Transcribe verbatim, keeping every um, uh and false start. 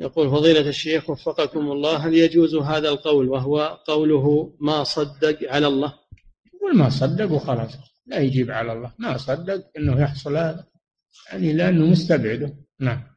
يقول فضيلة الشيخ وفقكم الله، هل يجوز هذا القول وهو قوله ما صدق على الله؟ يقول ما صدق وخلاص، لا يجيب على الله، ما صدق أنه يحصل هذا، يعني لأنه مستبعده. نعم.